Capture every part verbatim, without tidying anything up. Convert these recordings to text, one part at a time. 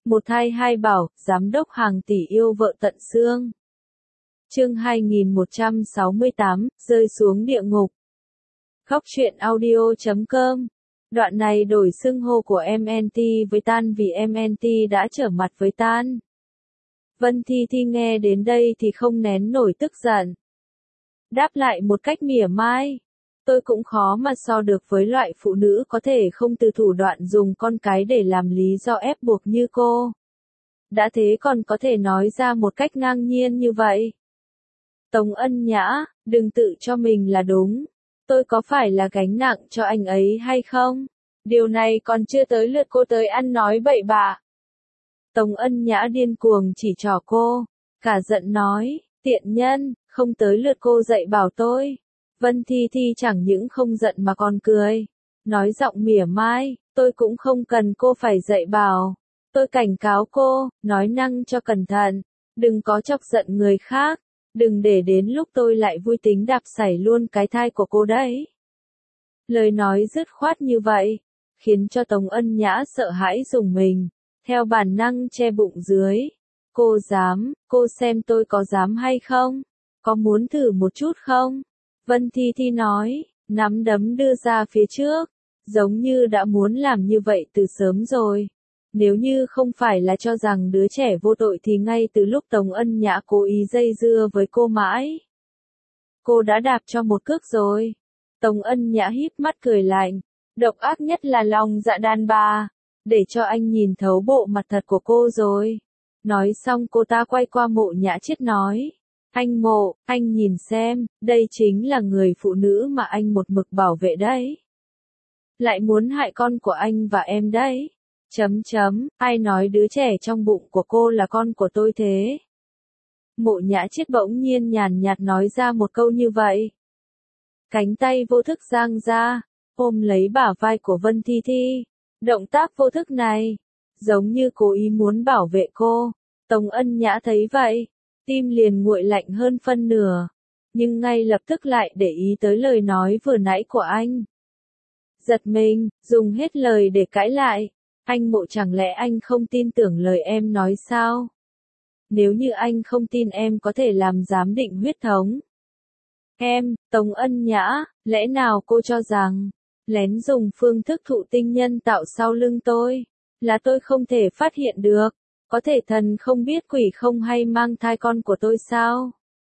Một thai hai bảo, giám đốc hàng tỷ yêu vợ tận xương. Chương hai nghìn một trăm sáu mươi tám, rơi xuống địa ngục. Khóc chuyện audio chấm com. Đoạn này đổi xưng hô của em en tê với Tan vì em en tê đã trở mặt với Tan. Vân Thi Thi nghe đến đây thì không nén nổi tức giận. Đáp lại một cách mỉa mai. Tôi cũng khó mà so được với loại phụ nữ có thể không từ thủ đoạn dùng con cái để làm lý do ép buộc như cô. Đã thế còn có thể nói ra một cách ngang nhiên như vậy. Tống Ân Nhã, đừng tự cho mình là đúng. Tôi có phải là gánh nặng cho anh ấy hay không? Điều này còn chưa tới lượt cô tới ăn nói bậy bạ. Tống Ân Nhã điên cuồng chỉ trỏ cô, cả giận nói, tiện nhân, không tới lượt cô dạy bảo tôi. Vân Thi Thi chẳng những không giận mà còn cười, nói giọng mỉa mai, tôi cũng không cần cô phải dạy bảo. Tôi cảnh cáo cô, nói năng cho cẩn thận, đừng có chọc giận người khác, đừng để đến lúc tôi lại vui tính đạp sảy luôn cái thai của cô đấy. Lời nói dứt khoát như vậy, khiến cho Tống Ân Nhã sợ hãi rùng mình, theo bản năng che bụng dưới. Cô dám, cô xem tôi có dám hay không? Có muốn thử một chút không? Vân Thi Thi nói, nắm đấm đưa ra phía trước, giống như đã muốn làm như vậy từ sớm rồi. Nếu như không phải là cho rằng đứa trẻ vô tội thì ngay từ lúc Tống Ân Nhã cố ý dây dưa với cô mãi, cô đã đạp cho một cước rồi. Tống Ân Nhã híp mắt cười lạnh, độc ác nhất là lòng dạ đàn bà, để cho anh nhìn thấu bộ mặt thật của cô rồi. Nói xong cô ta quay qua Mộ Nhã Chiết nói, anh Mộ, anh nhìn xem, đây chính là người phụ nữ mà anh một mực bảo vệ đấy. Lại muốn hại con của anh và em đấy. Chấm chấm, ai nói đứa trẻ trong bụng của cô là con của tôi thế? Mộ Nhã Chiết bỗng nhiên nhàn nhạt nói ra một câu như vậy. Cánh tay vô thức giang ra, ôm lấy bả vai của Vân Thi Thi. Động tác vô thức này, giống như cố ý muốn bảo vệ cô. Tống Ân Nhã thấy vậy, tim liền nguội lạnh hơn phân nửa, nhưng ngay lập tức lại để ý tới lời nói vừa nãy của anh. Giật mình, dùng hết lời để cãi lại. Anh Mộ, chẳng lẽ anh không tin tưởng lời em nói sao? Nếu như anh không tin em có thể làm giám định huyết thống. Em, Tống Ân Nhã, lẽ nào cô cho rằng, lén dùng phương thức thụ tinh nhân tạo sau lưng tôi, là tôi không thể phát hiện được, có thể thần không biết quỷ không hay mang thai con của tôi sao?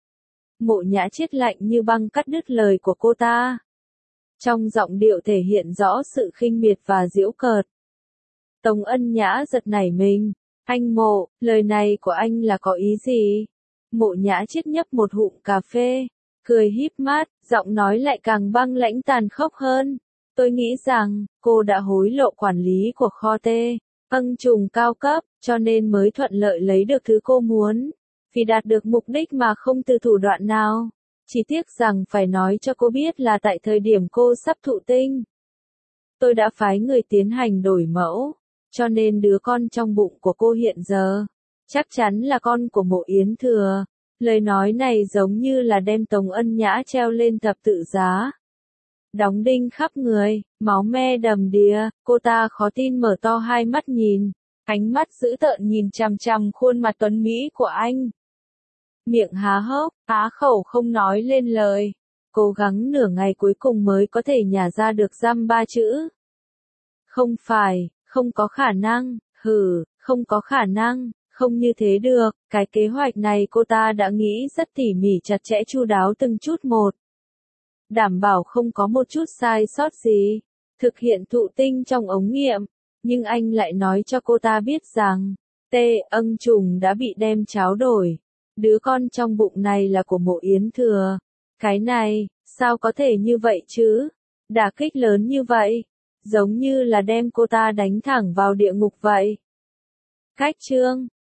Mộ Nhã Chiết lạnh như băng cắt đứt lời của cô ta. Trong giọng điệu thể hiện rõ sự khinh miệt và giễu cợt. Tống Ân Nhã giật nảy mình, anh Mộ, lời này của anh là có ý gì? Mộ Nhã Chiết nhấp một hụm cà phê, cười híp mắt, giọng nói lại càng băng lãnh tàn khốc hơn. Tôi nghĩ rằng, cô đã hối lộ quản lý của kho tê, ân trùng cao cấp, cho nên mới thuận lợi lấy được thứ cô muốn. Vì đạt được mục đích mà không từ thủ đoạn nào. Chỉ tiếc rằng phải nói cho cô biết là tại thời điểm cô sắp thụ tinh, tôi đã phái người tiến hành đổi mẫu, cho nên đứa con trong bụng của cô hiện giờ, chắc chắn là con của Mộ Yến Thừa. Lời nói này giống như là đem Tống Ân Nhã treo lên thập tự giá. Đóng đinh khắp người, máu me đầm đìa, cô ta khó tin mở to hai mắt nhìn, ánh mắt dữ tợn nhìn chằm chằm khuôn mặt tuấn mỹ của anh. Miệng há hốc, á khẩu không nói lên lời, cố gắng nửa ngày cuối cùng mới có thể nhả ra được dăm ba chữ. Không phải, không có khả năng, hừ, không có khả năng, không như thế được, cái kế hoạch này cô ta đã nghĩ rất tỉ mỉ chặt chẽ chu đáo từng chút một. Đảm bảo không có một chút sai sót gì, thực hiện thụ tinh trong ống nghiệm, nhưng anh lại nói cho cô ta biết rằng, tê ân trùng đã bị đem tráo đổi. Đứa con trong bụng này là của Mộ Yến Thừa. Cái này, sao có thể như vậy chứ? Đả kích lớn như vậy, giống như là đem cô ta đánh thẳng vào địa ngục vậy. Cách chương